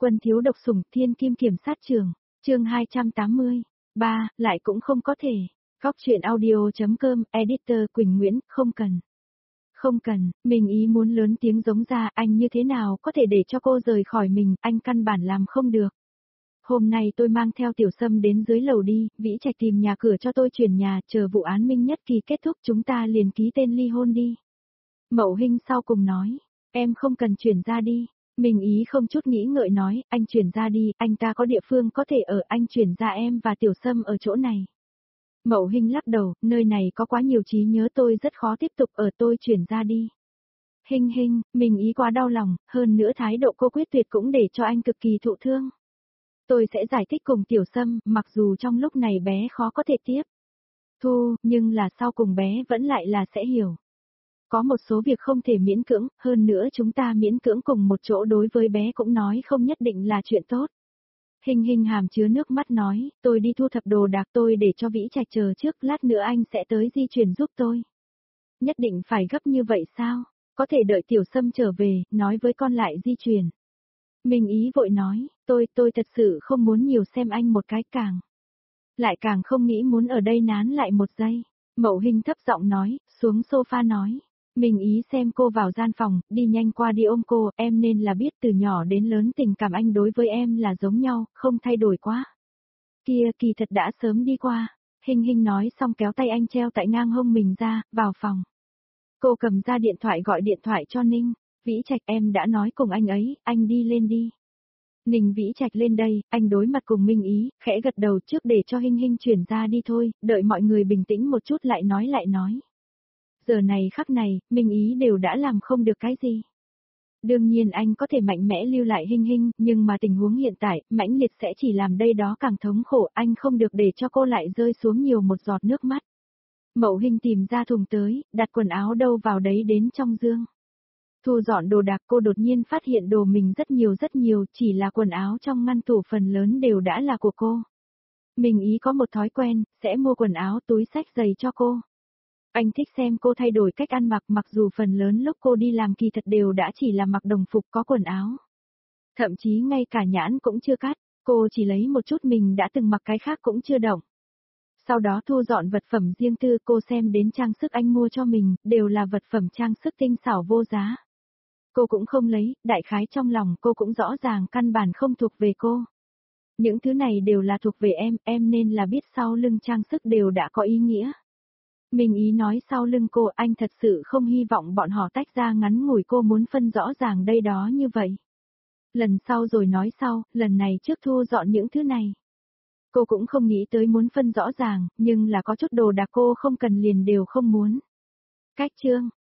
Quân thiếu độc sủng thiên kim kiểm sát trường, chương 280. Lại cũng không có thể. Góc truyện audio.com, editor Quỳnh Nguyễn, không cần. Không cần, mình ý muốn lớn tiếng giống ra, anh như thế nào có thể để cho cô rời khỏi mình, anh căn bản làm không được. Hôm nay tôi mang theo Tiểu Sâm đến dưới lầu đi, Vĩ Trạch tìm nhà cửa cho tôi chuyển nhà, chờ vụ án Minh Nhất Kỳ kết thúc chúng ta liền ký tên ly hôn đi. Mậu Hinh sau cùng nói, em không cần chuyển ra đi. Mình ý không chút nghĩ ngợi nói, anh chuyển ra đi, anh ta có địa phương có thể ở, anh chuyển ra em và Tiểu Sâm ở chỗ này. Mậu Hinh lắc đầu, nơi này có quá nhiều trí nhớ tôi rất khó tiếp tục ở, tôi chuyển ra đi. Hinh, mình ý quá đau lòng, hơn nữa thái độ cô quyết tuyệt cũng để cho anh cực kỳ thụ thương. Tôi sẽ giải thích cùng Tiểu Sâm, mặc dù trong lúc này bé khó có thể tiếp thu, nhưng là sau cùng bé vẫn lại là sẽ hiểu. Có một số việc không thể miễn cưỡng, hơn nữa chúng ta miễn cưỡng cùng một chỗ đối với bé cũng nói không nhất định là chuyện tốt. Hinh hàm chứa nước mắt nói, tôi đi thu thập đồ đạc tôi để cho Vĩ Trạch chờ trước, lát nữa anh sẽ tới di chuyển giúp tôi. Nhất định phải gấp như vậy sao? Có thể đợi Tiểu Sâm trở về, nói với con lại di chuyển. Mình ý vội nói, tôi thật sự không muốn nhiều xem anh một cái lại càng không nghĩ muốn ở đây nán lại một giây. Mậu Hinh thấp giọng nói, xuống sofa nói. Mình ý xem cô vào gian phòng, đi nhanh qua đi ôm cô, em nên là biết từ nhỏ đến lớn tình cảm anh đối với em là giống nhau, không thay đổi quá. Kia kỳ thật đã sớm đi qua. Hinh nói xong kéo tay anh treo tại ngang hông mình ra, vào phòng. Cô cầm ra điện thoại gọi điện thoại cho Ninh. Vĩ Trạch em đã nói cùng anh ấy, anh đi lên đi. Ninh Vĩ Trạch lên đây, anh đối mặt cùng Minh Ý, khẽ gật đầu trước để cho Hinh chuyển ra đi thôi, đợi mọi người bình tĩnh một chút lại nói. Giờ này khắc này, Minh Ý đều đã làm không được cái gì. Đương nhiên anh có thể mạnh mẽ lưu lại Hinh, nhưng mà tình huống hiện tại, mãnh liệt sẽ chỉ làm đây đó càng thống khổ, anh không được để cho cô lại rơi xuống nhiều một giọt nước mắt. Mậu Hinh tìm ra thùng tới, đặt quần áo đâu vào đấy đến trong dương. Thu dọn đồ đạc cô đột nhiên phát hiện đồ mình rất nhiều, chỉ là quần áo trong ngăn tủ phần lớn đều đã là của cô. Mình ý có một thói quen, sẽ mua quần áo túi xách giày cho cô. Anh thích xem cô thay đổi cách ăn mặc mặc dù phần lớn lúc cô đi làm kỳ thật đều đã chỉ là mặc đồng phục có quần áo. Thậm chí ngay cả nhãn cũng chưa cắt, cô chỉ lấy một chút mình đã từng mặc cái khác cũng chưa động. Sau đó thu dọn vật phẩm riêng tư cô xem đến trang sức anh mua cho mình, đều là vật phẩm trang sức tinh xảo vô giá. Cô cũng không lấy, đại khái trong lòng cô cũng rõ ràng căn bản không thuộc về cô. Những thứ này đều là thuộc về em nên là biết sau lưng trang sức đều đã có ý nghĩa. Mình ý nói sau lưng cô anh thật sự không hy vọng bọn họ tách ra ngắn ngủi cô muốn phân rõ ràng đây đó như vậy. Lần sau rồi nói sau, lần này trước thu dọn những thứ này. Cô cũng không nghĩ tới muốn phân rõ ràng, nhưng là có chút đồ đạc cô không cần liền đều không muốn. Cách chương.